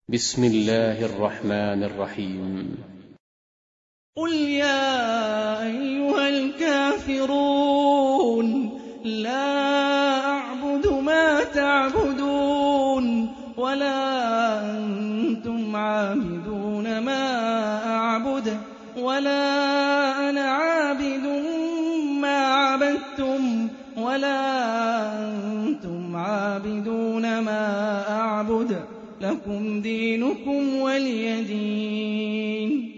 بسم الله الرحمن الرحيم. قل يا أيها الكافرون لا أعبد ما تعبدون ولا أنتم عابدون ما أعبد ولا أنا عابد ما عبدتم ولا أنتم عابدون ما أعبد لكم دينكم ولي دين.